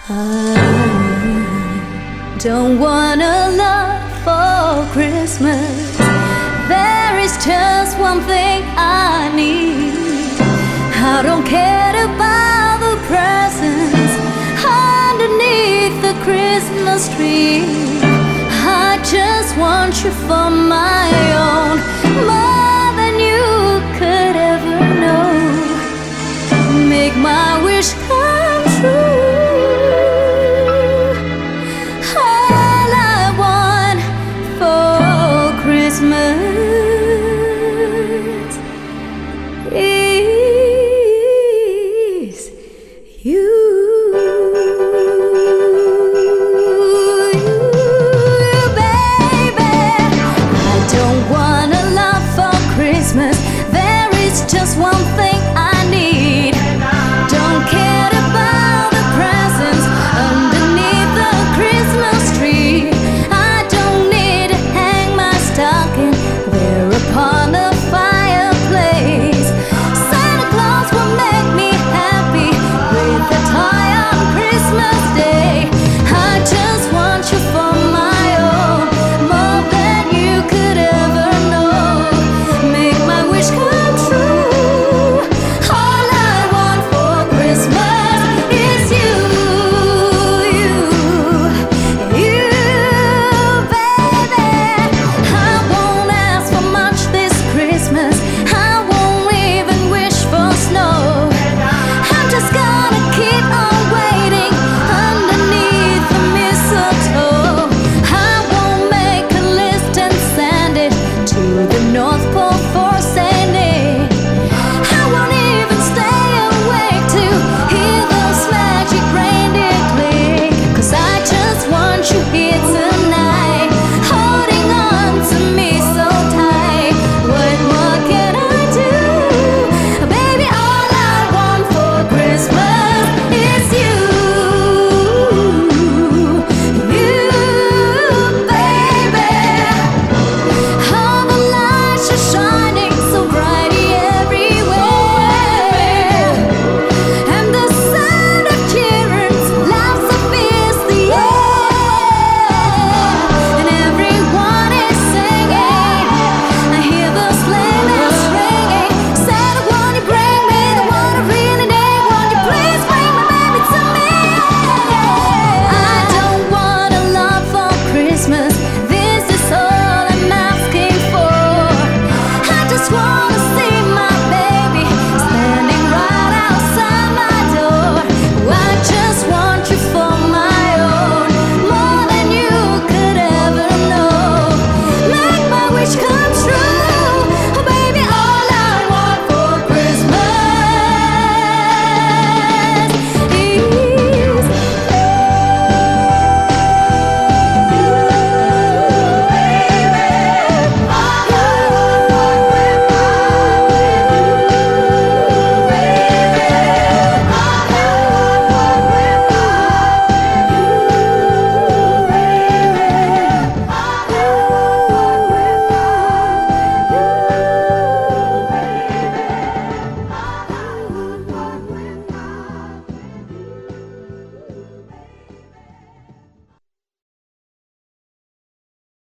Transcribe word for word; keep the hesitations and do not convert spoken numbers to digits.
I don't want a lot for Christmas. There is just one thing I need. I don't care about the presents underneath the Christmas tree. I just want you for my own, more than you could ever know. Make my wish come true. All I want for Christmas is you. Just one